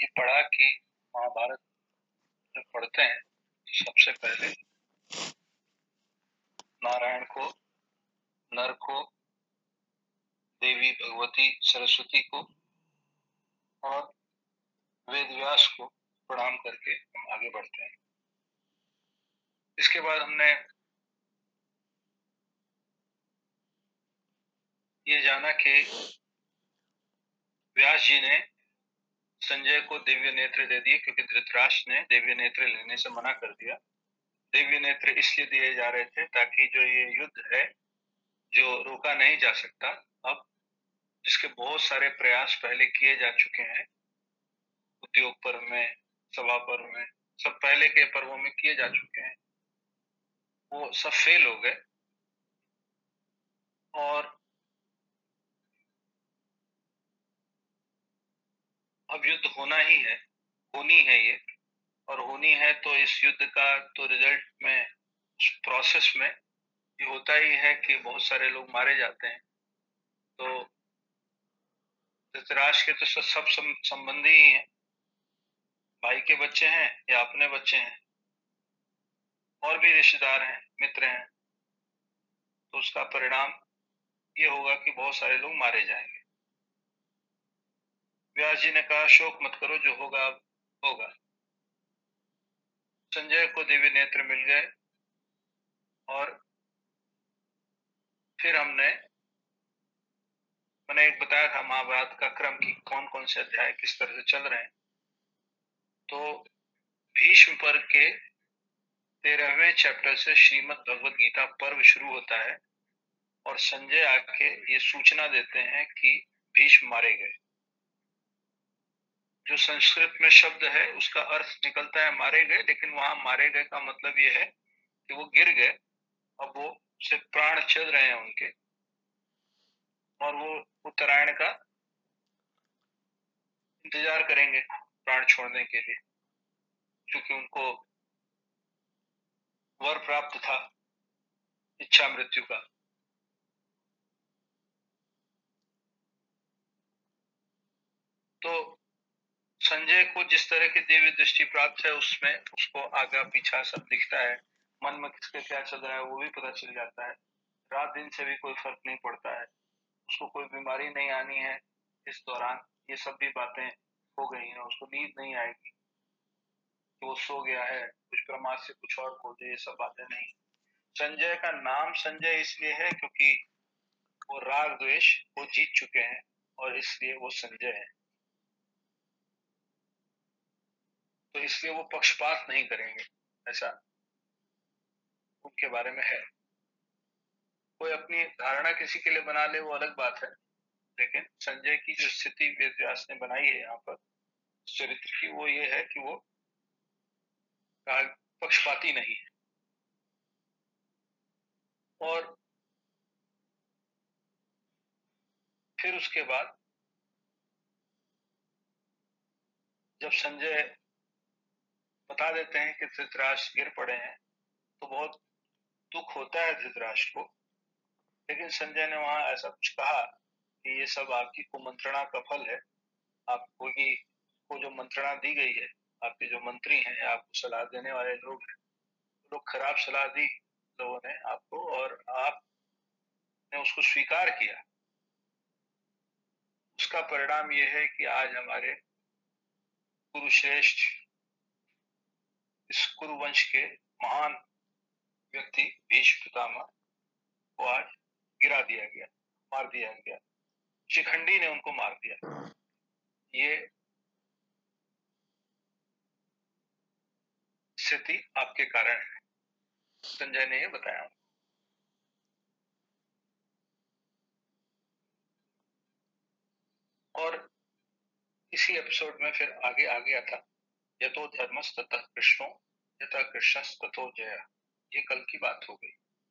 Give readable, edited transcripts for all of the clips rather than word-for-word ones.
ये पढ़ा कि महाभारत जब पढ़ते हैं तो सबसे पहले नारायण को, नर को, देवी भगवती सरस्वती को और वेद व्यास को प्रणाम करके हम आगे बढ़ते हैं। इसके बाद हमने ये जाना कि व्यास जी ने संजय को दिव्य नेत्र दे दिए क्योंकि धृतराष्ट्र ने दिव्य नेत्र लेने से मना कर दिया। दिव्य नेत्र इसलिए दिए जा रहे थे ताकि जो ये युद्ध है जो रोका नहीं जा सकता, अब जिसके बहुत सारे प्रयास पहले किए जा चुके हैं, उद्योग पर्व में, सभा पर्व में, सब पहले के पर्वों में किए जा चुके हैं, वो सब फेल हो गए और अब युद्ध होना ही है, होनी है ये, और होनी है तो इस युद्ध का तो रिजल्ट में, उस प्रोसेस में ये होता ही है कि बहुत सारे लोग मारे जाते हैं। तो धृतराष्ट्र के तो सब संबंधी ही हैं, भाई के बच्चे हैं या अपने बच्चे हैं, और भी रिश्तेदार हैं, मित्र हैं, तो उसका परिणाम ये होगा कि बहुत सारे लोग मारे जाएंगे। व्यास जी ने कहा शोक मत करो, जो होगा अब होगा। संजय को दिव्य नेत्र मिल गए और फिर मैंने एक बताया था महाभारत का क्रम की कौन कौन से अध्याय किस तरह से चल रहे हैं। तो भीष्म पर्व के 13वें चैप्टर से श्रीमद् भगवद गीता पर्व शुरू होता है और संजय आके ये सूचना देते हैं कि भीष्म मारे गए। जो संस्कृत में शब्द है उसका अर्थ निकलता है मारे गए, लेकिन वहां मारे गए का मतलब ये है कि वो गिर गए, अब वो से प्राण चल रहे हैं उनके, और वो उत्तरायण का इंतजार करेंगे प्राण छोड़ने के लिए, क्योंकि उनको वर प्राप्त था इच्छा मृत्यु का। तो संजय को जिस तरह की दिव्य दृष्टि प्राप्त है उसमें उसको आगे पीछा सब दिखता है, मन में किसके क्या चल रहा है वो भी पता चल जाता है। रात दिन से भी कोई फर्क नहीं पड़ता है, उसको कोई बीमारी नहीं आनी है इस दौरान, ये सब भी बातें हो गई हैं। उसको नींद नहीं आएगी कि वो सो गया है, कुछ प्रमाद से कुछ और हो जाए, ये सब बातें नहीं। संजय का नाम संजय इसलिए है क्योंकि वो राग द्वेष वो जीत चुके हैं और इसलिए वो संजय है। तो इसलिए वो पक्षपात नहीं करेंगे, ऐसा उनके बारे में है। कोई अपनी धारणा किसी के लिए बना ले वो अलग बात है, लेकिन संजय की जो स्थिति वेद व्यास ने बनाई है यहाँ पर चरित्र की, वो ये है कि वो पक्षपाती नहीं है। और फिर उसके बाद जब संजय बता देते हैं कि धृतराष्ट्र गिर पड़े हैं तो बहुत दुख होता है धृतराष्ट्र को, लेकिन संजय ने वहां ऐसा कुछ कहा कि ये सब आपकी कुमंत्रणा का फल है, आपको को जो मंत्रणा दी गई है, आपके जो मंत्री हैं, आपको सलाह देने वाले लोग हैं, लोग खराब सलाह दी लोगों ने आपको और आपने उसको स्वीकार किया, उसका परिणाम ये है कि आज हमारे कुरुश्रेष्ठ इस कुरुवंश के महान व्यक्ति भीष्म पितामह को आज गिरा दिया गया, मार दिया गया, शिखंडी ने उनको मार दिया। ये स्थिति आपके कारण है, संजय ने ये बताया। और इसी एपिसोड में फिर आगे आ गया था यतो धर्मस ततः कृष्णो यथा कृष्णस ततो जय, ये कल की बात हो गई।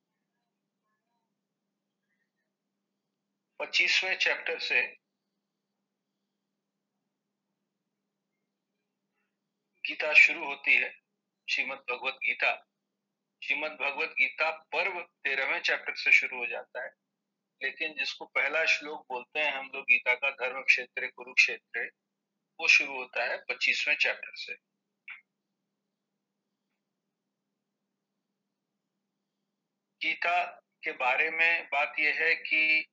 25वें चैप्टर से गीता शुरू होती है, श्रीमद् भगवत गीता। श्रीमद् भगवत गीता पर्व 13वें चैप्टर से शुरू हो जाता है, लेकिन जिसको पहला श्लोक बोलते हैं हम लोग गीता का, धर्म क्षेत्र कुरुक्षेत्र, वो शुरू होता है 25वें चैप्टर से। गीता के बारे में बात यह है कि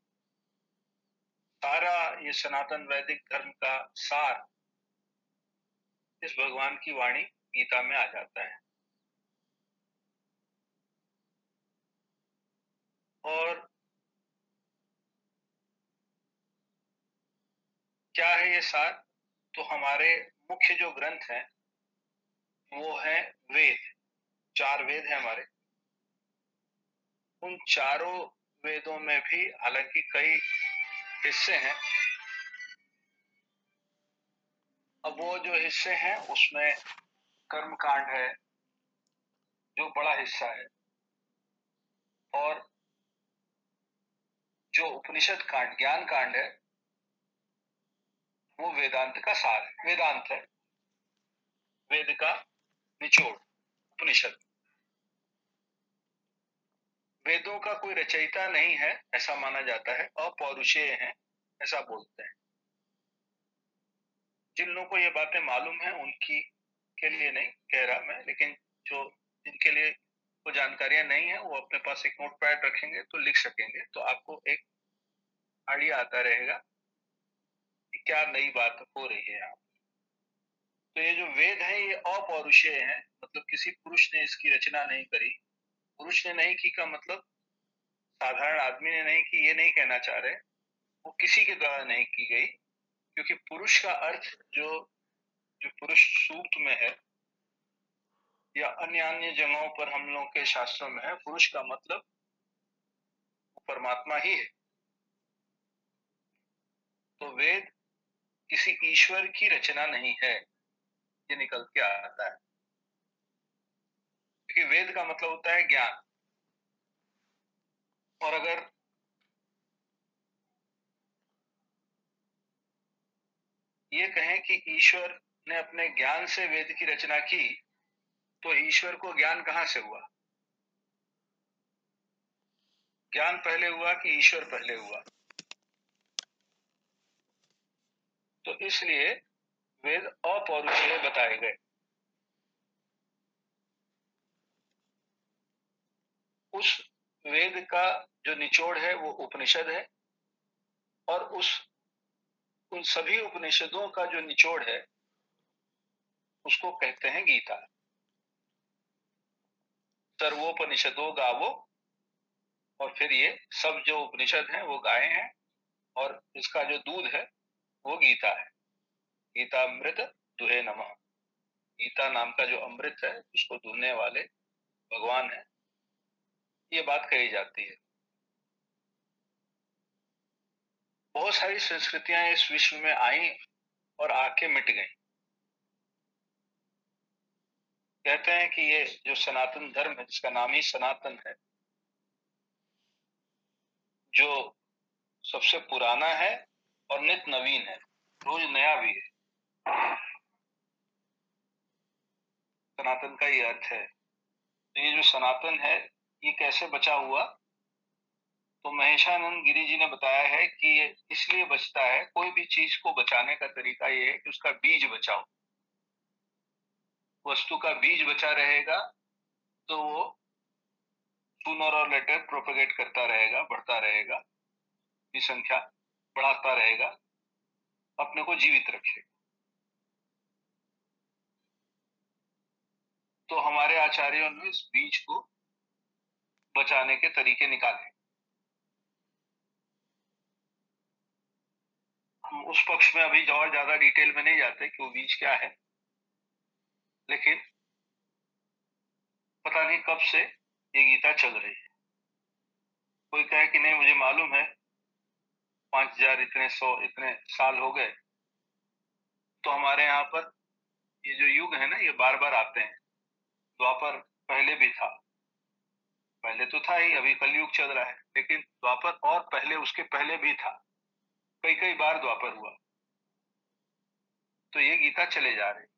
सारा ये सनातन वैदिक धर्म का सार इस भगवान की वाणी गीता में आ जाता है। और क्या है ये सार? तो हमारे मुख्य जो ग्रंथ हैं वो है वेद। 4 वेद हैं हमारे। उन चारों वेदों में भी हालांकि कई हिस्से हैं। अब वो जो हिस्से हैं उसमें कर्म कांड है जो बड़ा हिस्सा है, और जो उपनिषद कांड ज्ञान कांड है वो वेदांत का सार है। वेदांत है वेद का निचोड़। उपनिषद वेदों का कोई रचयिता नहीं है ऐसा माना जाता है, अपौरुषेय हैं ऐसा बोलते हैं। जिन लोगों को ये बातें मालूम है उनकी के लिए नहीं कह रहा मैं, लेकिन जो जिनके लिए वो जानकारियां नहीं है वो अपने पास एक नोट पैड रखेंगे तो लिख सकेंगे, तो आपको एक आइडिया आता रहेगा कि क्या नई बात हो रही है यहाँ। तो ये जो वेद है ये अपौरुषेय है, मतलब किसी पुरुष ने इसकी रचना नहीं करी। पुरुष ने नहीं की का मतलब साधारण आदमी ने नहीं की, ये नहीं कहना चाह रहे। वो किसी के द्वारा नहीं की गई, क्योंकि पुरुष का अर्थ जो जो पुरुष सूक्त में है या अन्य अन्य जगहों पर हम लोगों के शास्त्रों में है, पुरुष का मतलब परमात्मा ही है। तो वेद किसी ईश्वर की रचना नहीं है, ये निकल के आता है। क्योंकि वेद का मतलब होता है ज्ञान। और अगर ये कहें कि ईश्वर ने अपने ज्ञान से वेद की रचना की, तो ईश्वर को ज्ञान कहां से हुआ? ज्ञान पहले हुआ कि ईश्वर पहले हुआ? तो इसलिए वेद अपौरुषेय बताए गए। उस वेद का जो निचोड़ है वो उपनिषद है, और उन सभी उपनिषदों का जो निचोड़ है उसको कहते हैं गीता। सर्वोपनिषदों गावो, और फिर ये सब जो उपनिषद हैं वो गाय हैं, और इसका जो दूध है वो गीता है। गीता अमृत दुहे नमः। गीता नाम का जो अमृत है उसको दूहने वाले भगवान है, ये बात कही जाती है। बहुत सारी संस्कृतियां इस विश्व में आई और आके मिट गई। कहते हैं कि ये जो सनातन धर्म है जिसका नाम ही सनातन है, जो सबसे पुराना है और नित नवीन है, रोज नया भी है। सनातन का ये अर्थ है। तो ये जो सनातन है ये कैसे बचा हुआ? तो महेशानंद गिरी जी ने बताया है कि ये इसलिए बचता है, कोई भी चीज को बचाने का तरीका ये है कि उसका बीज बचाओ। वस्तु का बीज बचा रहेगा तो वो सूनर और लेटर प्रोपेगेट करता रहेगा, बढ़ता रहेगा, की संख्या बढ़ाता रहेगा, अपने को जीवित रखेगा। तो हमारे आचार्यों ने इस बीज को बचाने के तरीके निकाले। हम उस पक्ष में अभी और ज्यादा डिटेल में नहीं जाते कि वो बीज क्या है, लेकिन पता नहीं कब से ये गीता चल रही है। कोई कहे कि नहीं मुझे मालूम है 5000 इतने 100 इतने साल हो गए। तो हमारे यहाँ पर ये जो युग है ना ये बार बार आते हैं। द्वापर पहले भी था, पहले तो था ही, अभी कलयुग चल रहा है, लेकिन द्वापर और पहले उसके पहले भी था। कई कई बार द्वापर हुआ। तो ये गीता चले जा रही।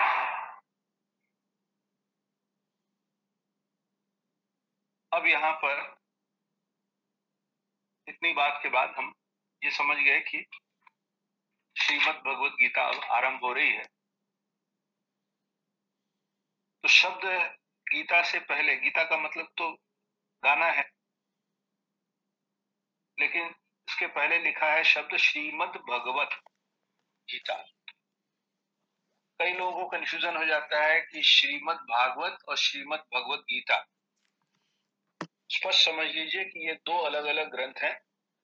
अब यहाँ पर इतनी बात के बाद हम ये समझ गए कि श्रीमद् भगवत गीता अब आरंभ हो रही है। तो शब्द गीता से पहले, गीता का मतलब तो गाना है, लेकिन इसके पहले लिखा है शब्द श्रीमद् भगवत गीता। कई लोगों को कंफ्यूजन हो जाता है कि श्रीमद् भागवत और श्रीमद् भगवत गीता। स्पष्ट समझ लीजिए कि ये दो अलग अलग ग्रंथ हैं।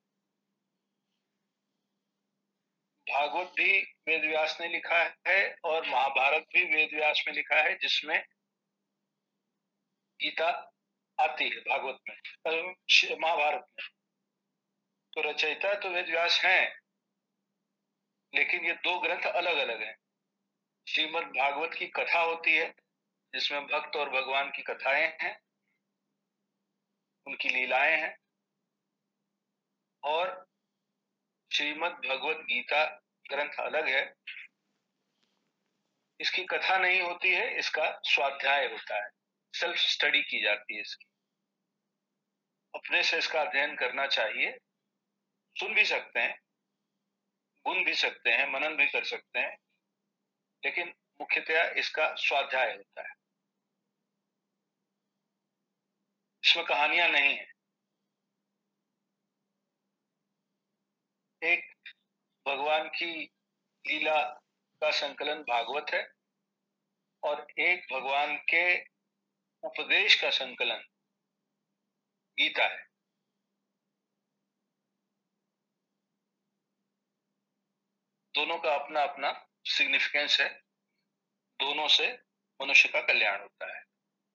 भागवत भी वेद व्यास ने लिखा है और महाभारत भी वेद व्यास में लिखा है, जिसमें गीता आती है भागवत में, महाभारत में। तो रचयिता तो वेद व्यास हैं, लेकिन ये दो ग्रंथ अलग अलग हैं। श्रीमद् भागवत की कथा होती है, जिसमें भक्त और भगवान की कथाएं हैं, उनकी लीलाएं हैं। और श्रीमद् भगवत गीता ग्रंथ अलग है, इसकी कथा नहीं होती है, इसका स्वाध्याय होता है, सेल्फ स्टडी की जाती है इसकी। अपने से इसका अध्ययन करना चाहिए। सुन भी सकते हैं, गुन भी सकते हैं, मनन भी कर सकते हैं, लेकिन मुख्यतया इसका स्वाध्याय होता है। इसमें कहानियां नहीं है। एक भगवान की लीला का संकलन भागवत है और एक भगवान के उपदेश का संकलन गीता है। दोनों का अपना अपना सिग्निफिकेंस है। दोनों से मनुष्य का कल्याण होता है।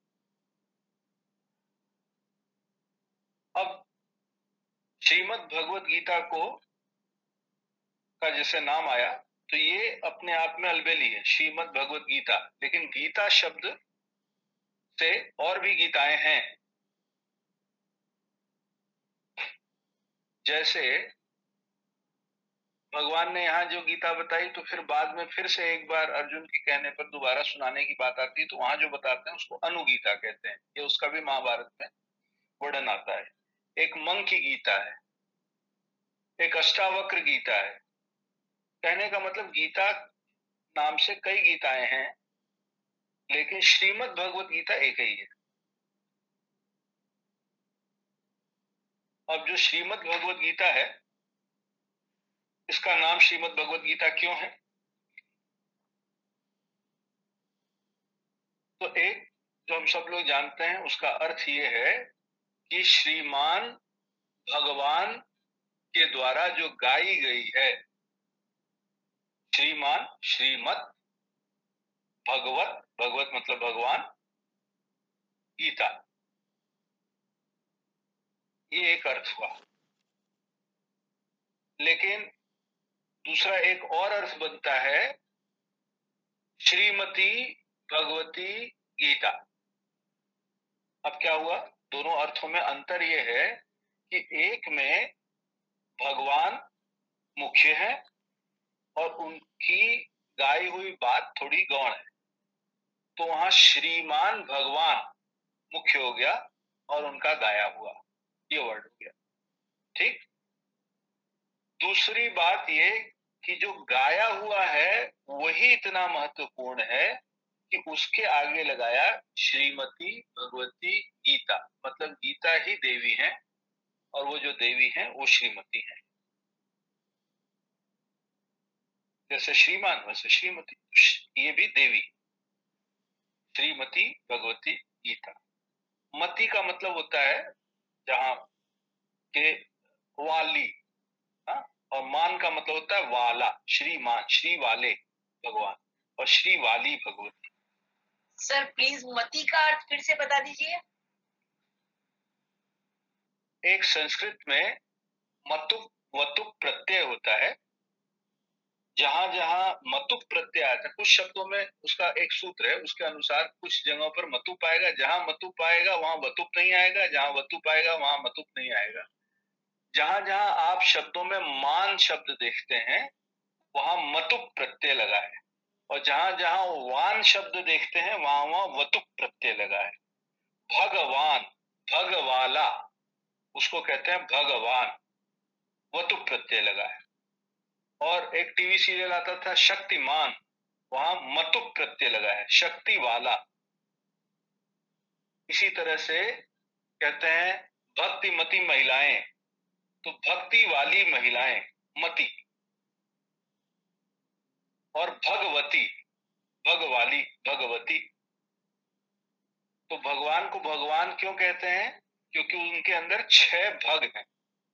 अब श्रीमद् भगवत गीता को का जैसे नाम आया, तो ये अपने आप में अलबेली है, श्रीमद् भगवत गीता। लेकिन गीता शब्द से और भी गीताएं हैं। जैसे भगवान ने यहाँ जो गीता बताई, तो फिर बाद में फिर से एक बार अर्जुन के कहने पर दोबारा सुनाने की बात आती है, तो वहां जो बताते हैं उसको अनुगीता कहते हैं। ये उसका भी महाभारत में वर्णन आता है। एक मंग की गीता है, एक अष्टावक्र गीता है। कहने का मतलब गीता नाम से कई गीताएं हैं, लेकिन श्रीमद् भगवत गीता एक ही है। अब जो श्रीमद् भगवत गीता है, इसका नाम श्रीमद् भगवत गीता क्यों है? तो एक जो हम सब लोग जानते हैं, उसका अर्थ ये है कि श्रीमान भगवान के द्वारा जो गाई गई है। श्रीमान, श्रीमत, भगवत, भगवत मतलब भगवान, गीता, ये एक अर्थ हुआ। लेकिन दूसरा एक और अर्थ बनता है श्रीमती भगवती गीता। अब क्या हुआ? दोनों अर्थों में अंतर यह है कि एक में भगवान मुख्य है और उनकी गाई हुई बात थोड़ी गौण है, तो वहां श्रीमान भगवान मुख्य हो गया और उनका गाया हुआ ये वर्ड हो गया। ठीक। दूसरी बात ये कि जो गाया हुआ है वही इतना महत्वपूर्ण है कि उसके आगे लगाया श्रीमती भगवती गीता। मतलब गीता ही देवी है और वो जो देवी है वो श्रीमती है। जैसे श्रीमान वैसे श्रीमती, ये भी देवी। श्रीमती भगवती गीता। मति का मतलब होता है जहां के वाली, हाँ? और मान का मतलब होता है वाला। श्रीमान, श्री वाले भगवान और श्री वाली भगवती। सर प्लीज मति का अर्थ फिर से बता दीजिए। एक संस्कृत में मतुक वतुक प्रत्यय होता है। जहां जहां मतुक प्रत्यय आता है, कुछ शब्दों में उसका एक सूत्र है, उसके अनुसार कुछ जगहों पर मतुप आएगा, जहां मतुप आएगा वहां वतुप नहीं आएगा, जहां वतुप आएगा वहां मतुप नहीं आएगा। जहां जहां आप शब्दों में मान शब्द देखते हैं वहां मतुप प्रत्यय लगा है, और जहां जहां वान शब्द देखते हैं वहां वहां वतुप प्रत्यय लगा है। भगवान, भगवाला, उसको कहते हैं भगवान, वतुप प्रत्यय लगा है। और एक टीवी सीरियल आता था शक्तिमान, वहां मतुक प्रत्यय लगा है, शक्ति वाला। इसी तरह से कहते हैं भक्तिमती महिलाएं, तो भक्ति वाली महिलाएं, मति। और भगवती, भगवाली, भगवती। तो भगवान को भगवान क्यों कहते हैं? क्योंकि उनके अंदर 6 भग हैं।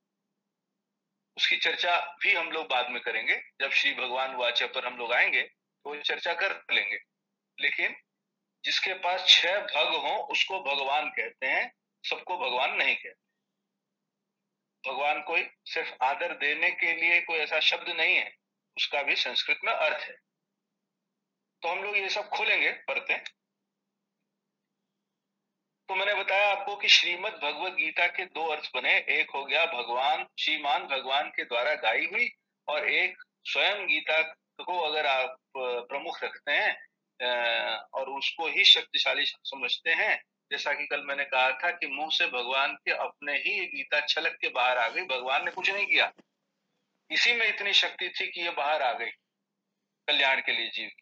उसकी चर्चा भी हम लोग बाद में करेंगे, जब श्री भगवान वाचा पर हम लोग आएंगे तो चर्चा कर लेंगे। लेकिन जिसके पास 6 भग हो उसको भगवान कहते हैं, सबको भगवान नहीं कहते। भगवान कोई सिर्फ आदर देने के लिए कोई ऐसा शब्द नहीं है, उसका भी संस्कृत में अर्थ है। तो हम लोग ये सब खोलेंगे, पढ़ते। तो मैंने बताया आपको कि श्रीमद् भगवत गीता के 2 अर्थ बने। एक हो गया भगवान, श्रीमान भगवान के द्वारा गाई हुई, और एक स्वयं गीता को अगर आप प्रमुख रखते हैं और उसको ही शक्तिशाली समझते हैं, जैसा कि कल मैंने कहा था कि मुंह से भगवान के अपने ही गीता छलक के बाहर आ गई, भगवान ने कुछ नहीं किया, इसी में इतनी शक्ति थी कि ये बाहर आ गई कल्याण के लिए जीव।